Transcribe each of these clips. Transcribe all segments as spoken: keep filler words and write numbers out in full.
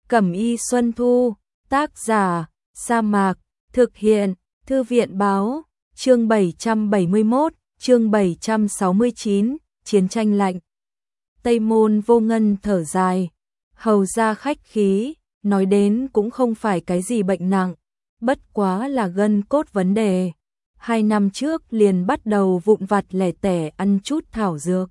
Cẩm y Xuân Thu, tác giả, Sa Mạc, thực hiện, Thư viện báo, chương bảy trăm bảy mươi mốt, chương bảy trăm sáu mươi chín, chiến tranh lạnh. Tây Môn Vô Ngân thở dài, hầu ra khách khí, nói đến cũng không phải cái gì bệnh nặng, bất quá là gân cốt vấn đề. Hai năm trước liền bắt đầu vụn vặt lẻ tẻ ăn chút thảo dược.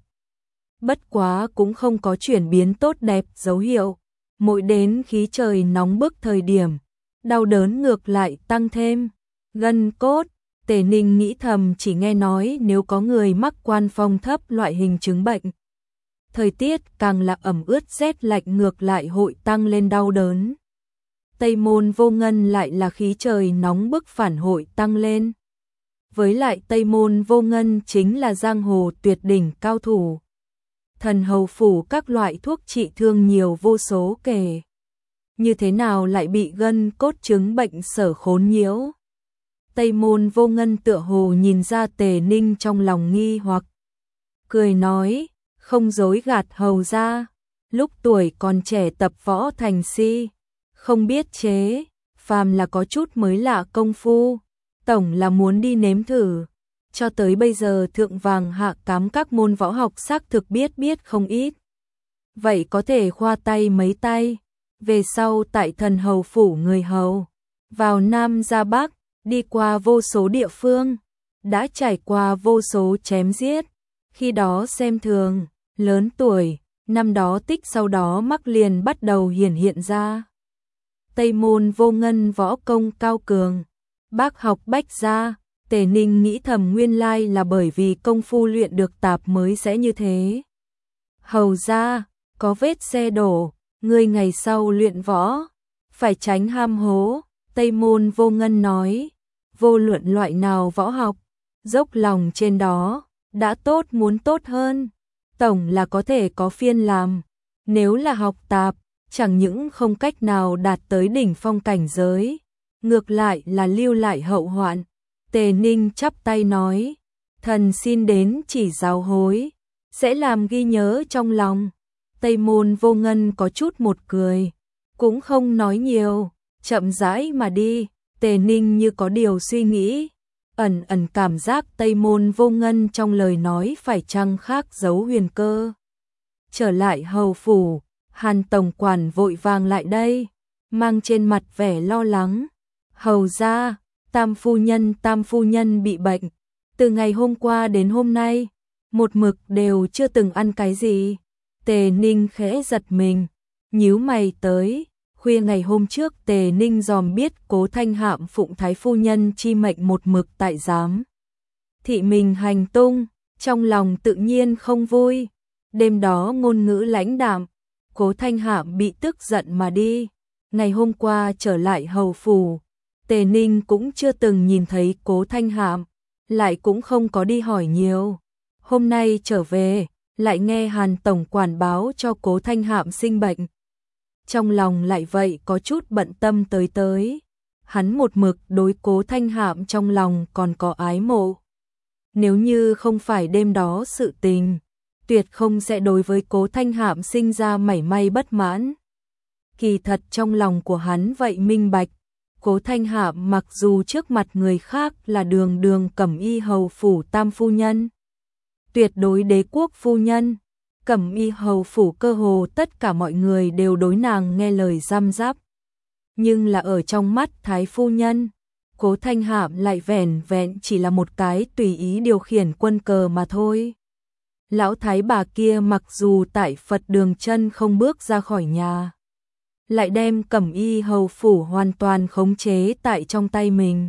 Bất quá cũng không có chuyển biến tốt đẹp dấu hiệu. Mỗi đến khí trời nóng bức thời điểm, đau đớn ngược lại tăng thêm. Gân cốt, Tề Ninh nghĩ thầm, chỉ nghe nói nếu có người mắc quan phong thấp loại hình chứng bệnh. Thời tiết càng là ẩm ướt rét lạnh ngược lại hội tăng lên đau đớn. Tây Môn Vô Ngân lại là khí trời nóng bức phản hội tăng lên. Với lại Tây Môn Vô Ngân chính là giang hồ tuyệt đỉnh cao thủ. Thần hầu phủ các loại thuốc trị thương nhiều vô số kể. Như thế nào lại bị gân cốt chứng bệnh sở khốn nhiễu? Tây Môn Vô Ngân tựa hồ nhìn ra Tề Ninh trong lòng nghi hoặc. Cười nói, không dối gạt hầu ra. Lúc tuổi còn trẻ tập võ thành si, không biết chế, phàm là có chút mới lạ công phu, tổng là muốn đi nếm thử. Cho tới bây giờ thượng vàng hạ cám các môn võ học xác thực biết biết không ít. Vậy có thể khoa tay mấy tay. Về sau tại thần hầu phủ người hầu, vào Nam ra Bắc, đi qua vô số địa phương, đã trải qua vô số chém giết. Khi đó xem thường, lớn tuổi, năm đó tích sau đó mắc liền bắt đầu hiển hiện ra. Tây Môn Vô Ngân võ công cao cường, bác học bách gia. Tề Ninh nghĩ thầm nguyên lai là bởi vì công phu luyện được tạp mới sẽ như thế. Hầu ra, có vết xe đổ, người ngày sau luyện võ, phải tránh ham hố. Tây Môn Vô Ngân nói, vô luận loại nào võ học, dốc lòng trên đó, đã tốt muốn tốt hơn. Tổng là có thể có phiên làm, nếu là học tạp, chẳng những không cách nào đạt tới đỉnh phong cảnh giới, ngược lại là lưu lại hậu hoạn. Tề Ninh chắp tay nói, thần xin đến chỉ giáo hối, sẽ làm ghi nhớ trong lòng. Tây Môn Vô Ngân có chút một cười, cũng không nói nhiều, chậm rãi mà đi. Tề Ninh như có điều suy nghĩ, ẩn ẩn cảm giác Tây Môn Vô Ngân trong lời nói phải chăng khác giấu huyền cơ. Trở lại hầu phủ, Hàn tổng quản vội vàng lại đây, mang trên mặt vẻ lo lắng. Hầu ra, Tam phu nhân, Tam phu nhân bị bệnh, từ ngày hôm qua đến hôm nay, một mực đều chưa từng ăn cái gì. Tề Ninh khẽ giật mình, nhíu mày tới, khuya ngày hôm trước Tề Ninh dòm biết Cố Thanh Hạm phụng thái phu nhân chi mệnh một mực tại giám thị mình hành tung, trong lòng tự nhiên không vui. Đêm đó ngôn ngữ lãnh đạm, Cố Thanh Hạm bị tức giận mà đi. Ngày hôm qua trở lại hầu phủ, Tề Ninh cũng chưa từng nhìn thấy Cố Thanh Hạm, lại cũng không có đi hỏi nhiều. Hôm nay trở về, lại nghe Hàn tổng quản báo cho Cố Thanh Hạm sinh bệnh. Trong lòng lại vậy có chút bận tâm tới tới. Hắn một mực đối Cố Thanh Hạm trong lòng còn có ái mộ. Nếu như không phải đêm đó sự tình, tuyệt không sẽ đối với Cố Thanh Hạm sinh ra mảy may bất mãn. Kỳ thật trong lòng của hắn vậy minh bạch, Cố Thanh Hạm mặc dù trước mặt người khác là đường đường Cẩm y hầu phủ tam phu nhân, tuyệt đối đế quốc phu nhân, Cẩm y hầu phủ cơ hồ tất cả mọi người đều đối nàng nghe lời răm rắp. Nhưng là ở trong mắt thái phu nhân, Cố Thanh Hạm lại vẻn vẹn chỉ là một cái tùy ý điều khiển quân cờ mà thôi. Lão thái bà kia mặc dù tại Phật đường chân không bước ra khỏi nhà, lại đem Cẩm y hầu phủ hoàn toàn khống chế tại trong tay mình.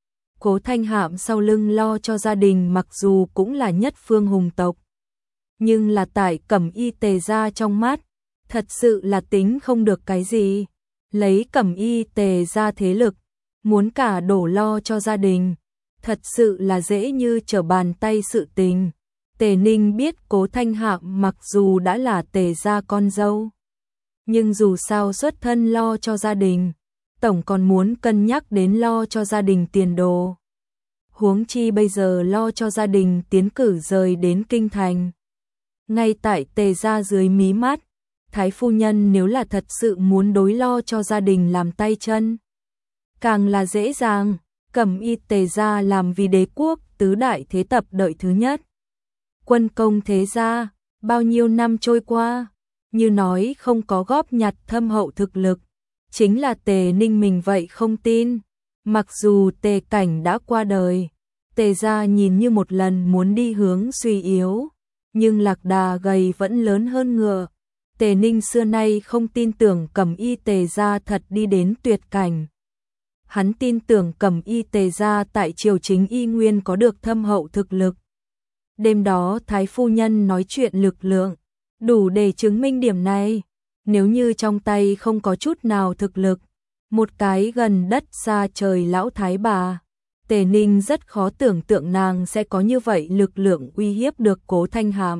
Cố Thanh Hạm sau lưng lo cho gia đình mặc dù cũng là nhất phương hùng tộc, nhưng là tại Cẩm y Tề gia trong mắt, thật sự là tính không được cái gì. Lấy Cẩm y Tề gia thế lực, muốn cả đổ lo cho gia đình, thật sự là dễ như trở bàn tay sự tình. Tề Ninh biết Cố Thanh Hạm mặc dù đã là Tề gia con dâu, nhưng dù sao xuất thân lo cho gia đình, tổng còn muốn cân nhắc đến lo cho gia đình tiền đồ. Huống chi bây giờ lo cho gia đình tiến cử rời đến kinh thành. Ngay tại Tề gia dưới mí mắt, Thái phu nhân nếu là thật sự muốn đối lo cho gia đình làm tay chân, càng là dễ dàng. Cẩm Y Tề gia làm vì đế quốc tứ đại thế tập đợi thứ nhất. Quân công thế gia, bao nhiêu năm trôi qua, như nói không có góp nhặt thâm hậu thực lực, chính là Tề Ninh mình vậy không tin. Mặc dù Tề Cảnh đã qua đời, Tề gia nhìn như một lần muốn đi hướng suy yếu, nhưng lạc đà gầy vẫn lớn hơn ngựa. Tề Ninh xưa nay không tin tưởng Cẩm Y Tề gia thật đi đến tuyệt cảnh. Hắn tin tưởng Cẩm Y Tề gia tại triều chính y nguyên có được thâm hậu thực lực. Đêm đó Thái phu nhân nói chuyện lực lượng, đủ để chứng minh điểm này. Nếu như trong tay không có chút nào thực lực, một cái gần đất xa trời lão thái bà, Tề Ninh rất khó tưởng tượng nàng sẽ có như vậy lực lượng uy hiếp được Cố Thanh Hạm.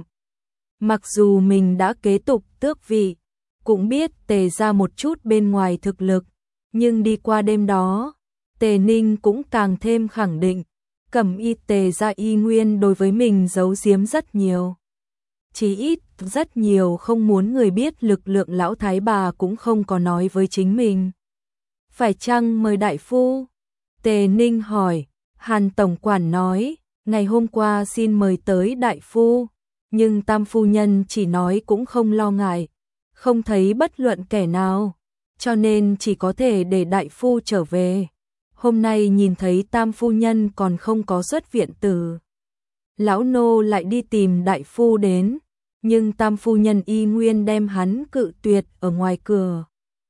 Mặc dù mình đã kế tục tước vị, cũng biết Tề ra một chút bên ngoài thực lực, nhưng đi qua đêm đó, Tề Ninh cũng càng thêm khẳng định, Cẩm Y Tề ra y nguyên đối với mình giấu giếm rất nhiều. Chỉ ít, rất nhiều không muốn người biết lực lượng lão thái bà cũng không có nói với chính mình. Phải chăng mời đại phu? Tề Ninh hỏi. Hàn tổng quản nói, ngày hôm qua xin mời tới đại phu, nhưng tam phu nhân chỉ nói cũng không lo ngại, không thấy bất luận kẻ nào, cho nên chỉ có thể để đại phu trở về. Hôm nay nhìn thấy tam phu nhân còn không có xuất viện từ, lão nô lại đi tìm đại phu đến, nhưng tam phu nhân y nguyên đem hắn cự tuyệt ở ngoài cửa.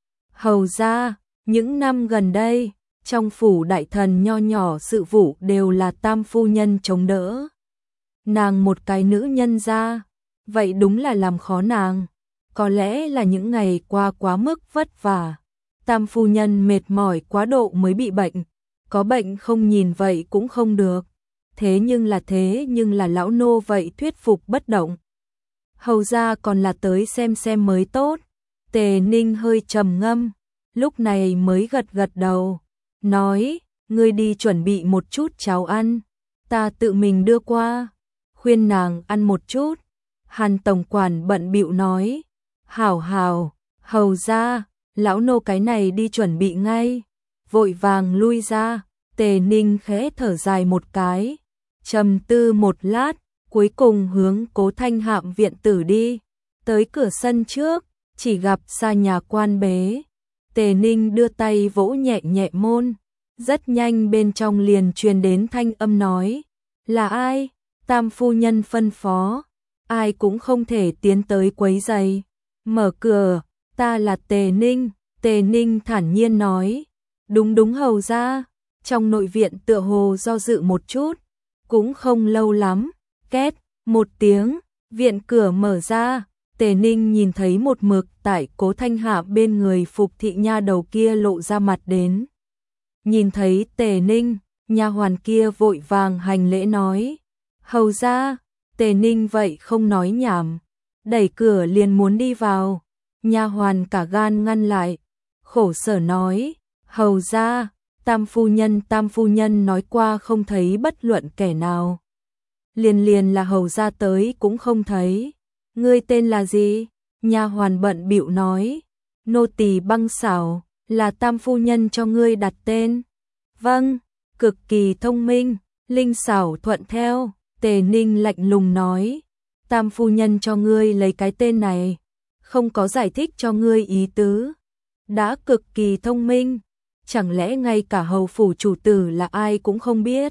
Hầu ra, những năm gần đây, trong phủ đại thần nho nhỏ sự vụ đều là tam phu nhân chống đỡ. Nàng một cái nữ nhân ra, vậy đúng là làm khó nàng. Có lẽ là những ngày qua quá mức vất vả, tam phu nhân mệt mỏi quá độ mới bị bệnh. Có bệnh không nhìn vậy cũng không được. Thế nhưng là thế nhưng là lão nô vậy thuyết phục bất động. Hầu ra còn là tới xem xem mới tốt. Tề Ninh hơi trầm ngâm, lúc này mới gật gật đầu, nói, ngươi đi chuẩn bị một chút cháo ăn, ta tự mình đưa qua, khuyên nàng ăn một chút. Hàn tổng quản bận bịu nói, hảo hảo, hầu ra, lão nô cái này đi chuẩn bị ngay, vội vàng lui ra. Tề Ninh khẽ thở dài một cái, trầm tư một lát, cuối cùng hướng Cố Thanh Hạm viện tử đi. Tới cửa sân trước, chỉ gặp xa nhà quan bế. Tề Ninh đưa tay vỗ nhẹ nhẹ môn, rất nhanh bên trong liền truyền đến thanh âm nói, là ai? Tam phu nhân phân phó, ai cũng không thể tiến tới quấy rầy. Mở cửa, ta là Tề Ninh. Tề Ninh thản nhiên nói, đúng đúng hầu ra. Trong nội viện tựa hồ do dự một chút, cũng không lâu lắm, két một tiếng, viện cửa mở ra. Tề Ninh nhìn thấy một mực tại Cố Thanh Hạ bên người phục thị nha đầu kia lộ ra mặt đến. Nhìn thấy Tề Ninh, nha hoàn kia vội vàng hành lễ nói, hầu ra. Tề Ninh vậy không nói nhảm, đẩy cửa liền muốn đi vào. Nha hoàn cả gan ngăn lại, khổ sở nói, hầu ra, tam phu nhân tam phu nhân nói qua không thấy bất luận kẻ nào. Liền liền là hầu ra tới cũng không thấy. Ngươi tên là gì? Nha hoàn bận bịu nói, nô tỳ Băng Xảo, là tam phu nhân cho ngươi đặt tên. Vâng, cực kỳ thông minh. Linh Xảo thuận theo. Tề Ninh lạnh lùng nói, tam phu nhân cho ngươi lấy cái tên này, không có giải thích cho ngươi ý tứ. Đã cực kỳ thông minh, chẳng lẽ ngay cả hầu phủ chủ tử là ai cũng không biết?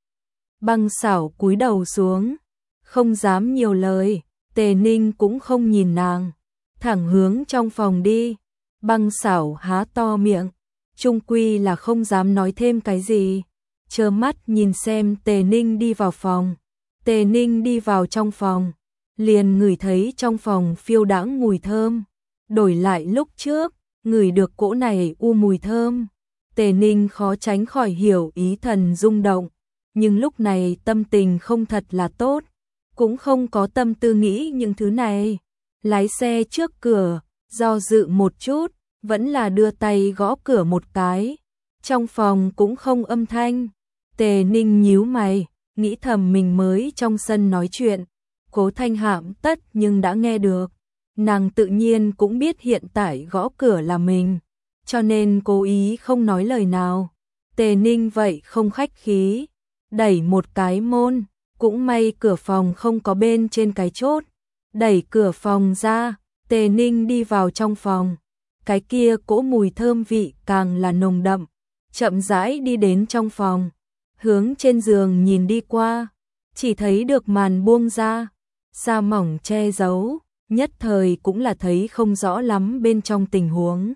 Băng Xảo cúi đầu xuống, không dám nhiều lời. Tề Ninh cũng không nhìn nàng, thẳng hướng trong phòng đi. Băng Xảo há to miệng, chung quy là không dám nói thêm cái gì, trơ mắt nhìn xem Tề Ninh đi vào phòng. Tề Ninh đi vào trong phòng, liền ngửi thấy trong phòng phiêu đãng mùi thơm, đổi lại lúc trước, ngửi được cỗ này u mùi thơm. Tề Ninh khó tránh khỏi hiểu ý thần rung động, nhưng lúc này tâm tình không thật là tốt, cũng không có tâm tư nghĩ những thứ này. Lái xe trước cửa, do dự một chút, vẫn là đưa tay gõ cửa một cái. Trong phòng cũng không âm thanh. Tề Ninh nhíu mày, nghĩ thầm mình mới trong sân nói chuyện, Cố Thanh Hạm tất nhưng đã nghe được. nàng tự nhiên cũng biết hiện tại gõ cửa là mình, cho nên cố ý không nói lời nào. Tề Ninh vậy không khách khí, đẩy một cái môn, cũng may cửa phòng không có bên trên cái chốt. Đẩy cửa phòng ra, Tề Ninh đi vào trong phòng. Cái kia cỗ mùi thơm vị càng là nồng đậm, chậm rãi đi đến trong phòng, hướng trên giường nhìn đi qua, chỉ thấy được màn buông ra, sa mỏng che giấu, nhất thời cũng là thấy không rõ lắm bên trong tình huống.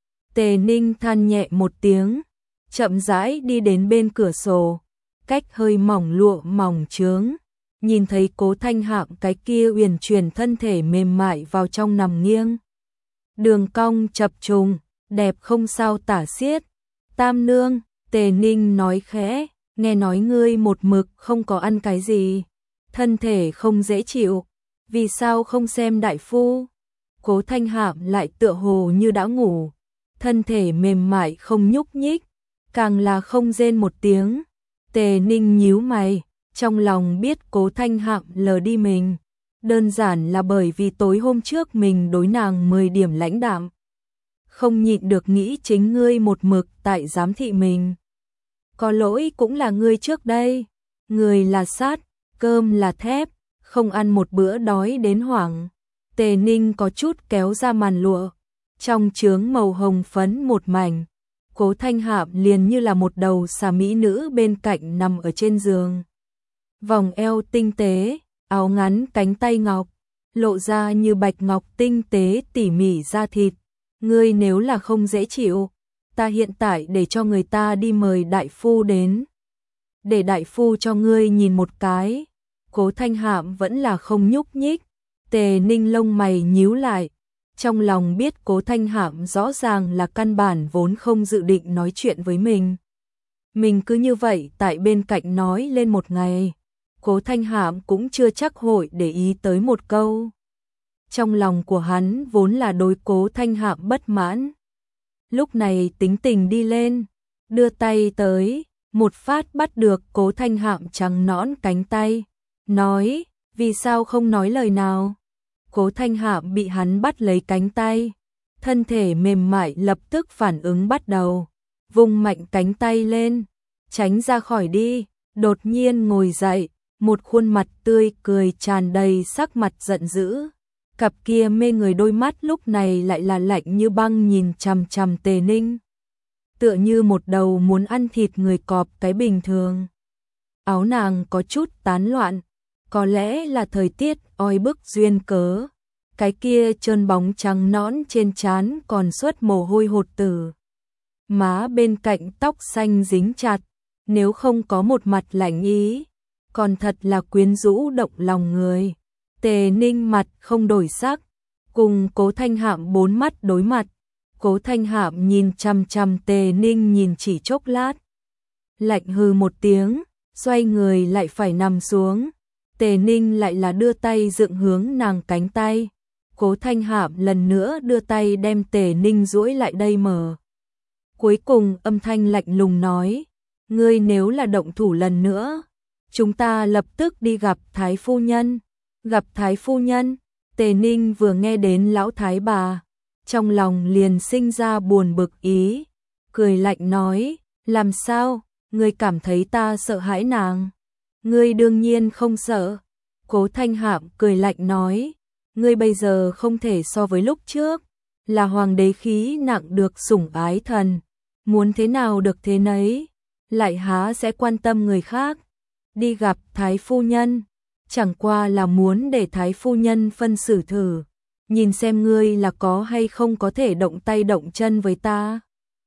Tề Ninh than nhẹ một tiếng, chậm rãi đi đến bên cửa sổ, cách hơi mỏng lụa mỏng chướng, nhìn thấy Cố Thanh Hạm cái kia uyển chuyển thân thể mềm mại vào trong nằm nghiêng. Đường cong chập trùng, đẹp không sao tả xiết. Tam nương, Tề Ninh nói khẽ, nghe nói ngươi một mực không có ăn cái gì, thân thể không dễ chịu, vì sao không xem đại phu? Cố Thanh Hạm lại tựa hồ như đã ngủ, thân thể mềm mại không nhúc nhích, càng là không rên một tiếng. Tề Ninh nhíu mày, trong lòng biết Cố Thanh Hạm lờ đi mình, đơn giản là bởi vì tối hôm trước mình đối nàng mười điểm lãnh đạm. Không nhịn được nghĩ chính ngươi một mực tại giám thị mình. Có lỗi cũng là ngươi trước đây, người là sắt, cơm là thép, không ăn một bữa đói đến hoảng. Tề Ninh có chút kéo ra màn lụa, trong chướng màu hồng phấn một mảnh. Cố Thanh Hạm liền như là một đầu xà mỹ nữ bên cạnh nằm ở trên giường. Vòng eo tinh tế, áo ngắn cánh tay ngọc, lộ ra như bạch ngọc tinh tế tỉ mỉ da thịt. Ngươi nếu là không dễ chịu, ta hiện tại để cho người ta đi mời đại phu đến. Để đại phu cho ngươi nhìn một cái. Cố Thanh Hạm vẫn là không nhúc nhích. Tề Ninh lông mày nhíu lại, trong lòng biết Cố Thanh Hạm rõ ràng là căn bản vốn không dự định nói chuyện với mình. Mình cứ như vậy tại bên cạnh nói lên một ngày, Cố Thanh Hạm cũng chưa chắc hội để ý tới một câu. Trong lòng của hắn vốn là đối Cố Thanh Hạm bất mãn. Lúc này tính tình đi lên, đưa tay tới, một phát bắt được Cố Thanh Hạm trắng nõn cánh tay, nói, vì sao không nói lời nào? Cố Thanh Hạm bị hắn bắt lấy cánh tay, thân thể mềm mại lập tức phản ứng bắt đầu, vung mạnh cánh tay lên, tránh ra khỏi đi, đột nhiên ngồi dậy, một khuôn mặt tươi cười tràn đầy sắc mặt giận dữ. Cặp kia mê người đôi mắt lúc này lại là lạnh như băng nhìn chằm chằm Tề Ninh, tựa như một đầu muốn ăn thịt người cọp cái bình thường. Áo nàng có chút tán loạn, có lẽ là thời tiết oi bức duyên cớ, cái kia trơn bóng trắng nõn trên trán còn xuất mồ hôi hột tử. Má bên cạnh tóc xanh dính chặt, nếu không có một mặt lạnh ý, còn thật là quyến rũ động lòng người. Tề Ninh mặt không đổi sắc, cùng Cố Thanh Hạm bốn mắt đối mặt. Cố Thanh Hạm nhìn chằm chằm Tề Ninh nhìn chỉ chốc lát, lạnh hừ một tiếng, xoay người lại phải nằm xuống. Tề Ninh lại là đưa tay dựng hướng nàng cánh tay. Cố Thanh Hạm lần nữa đưa tay đem Tề Ninh duỗi lại đây mở. Cuối cùng âm thanh lạnh lùng nói, ngươi nếu là động thủ lần nữa, chúng ta lập tức đi gặp Thái Phu Nhân. Gặp Thái Phu Nhân, Tề Ninh vừa nghe đến lão thái bà, trong lòng liền sinh ra buồn bực ý, cười lạnh nói, làm sao, ngươi cảm thấy ta sợ hãi nàng? Ngươi đương nhiên không sợ. Cố Thanh Hạm cười lạnh nói, ngươi bây giờ không thể so với lúc trước, là hoàng đế khí nặng được sủng ái thần, muốn thế nào được thế nấy, lại há sẽ quan tâm người khác. Đi gặp Thái Phu Nhân, chẳng qua là muốn để Thái Phu Nhân phân xử thử, nhìn xem ngươi là có hay không có thể động tay động chân với ta.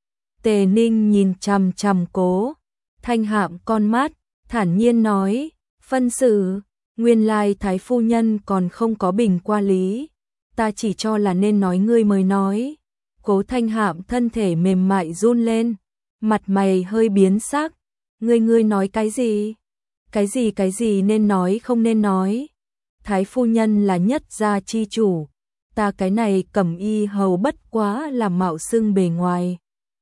Tề Ninh nhìn chằm chằm Cố Thanh Hạm con mắt, thản nhiên nói, phân xử, nguyên lai Thái Phu Nhân còn không có bình qua lý, ta chỉ cho là nên nói ngươi mới nói. Cố Thanh Hạm thân thể mềm mại run lên, mặt mày hơi biến sắc, ngươi ngươi nói cái gì? Cái gì cái gì nên nói không nên nói? Thái Phu Nhân là nhất gia chi chủ, ta cái này cẩm y hầu bất quá là mạo xưng bề ngoài.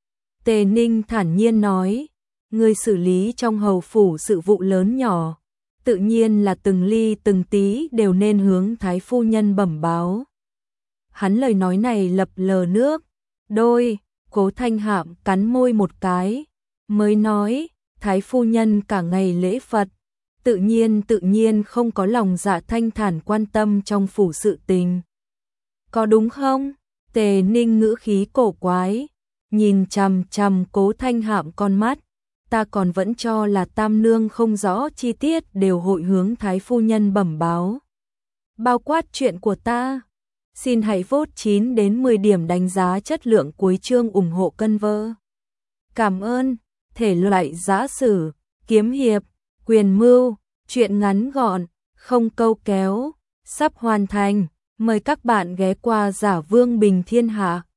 Tề Ninh thản nhiên nói, ngươi xử lý trong hầu phủ sự vụ lớn nhỏ, tự nhiên là từng ly từng tí đều nên hướng Thái Phu Nhân bẩm báo. Hắn lời nói này lập lờ nước, đôi, Cố Thanh Hạm cắn môi một cái, mới nói, Thái phu nhân cả ngày lễ Phật, tự nhiên tự nhiên không có lòng dạ thanh thản quan tâm trong phủ sự tình. Có đúng không? Tề Ninh ngữ khí cổ quái, nhìn chằm chằm Cố Thanh Hạm con mắt, ta còn vẫn cho là tam nương không rõ chi tiết đều hội hướng Thái phu nhân bẩm báo. Bao quát chuyện của ta. Xin hãy vote chín đến mười điểm đánh giá chất lượng cuối chương ủng hộ cân vơ. Cảm ơn. Thể loại giã sử, kiếm hiệp, quyền mưu, truyện ngắn gọn, không câu kéo, sắp hoàn thành. Mời các bạn ghé qua Giả Vương Bình Thiên Hạ.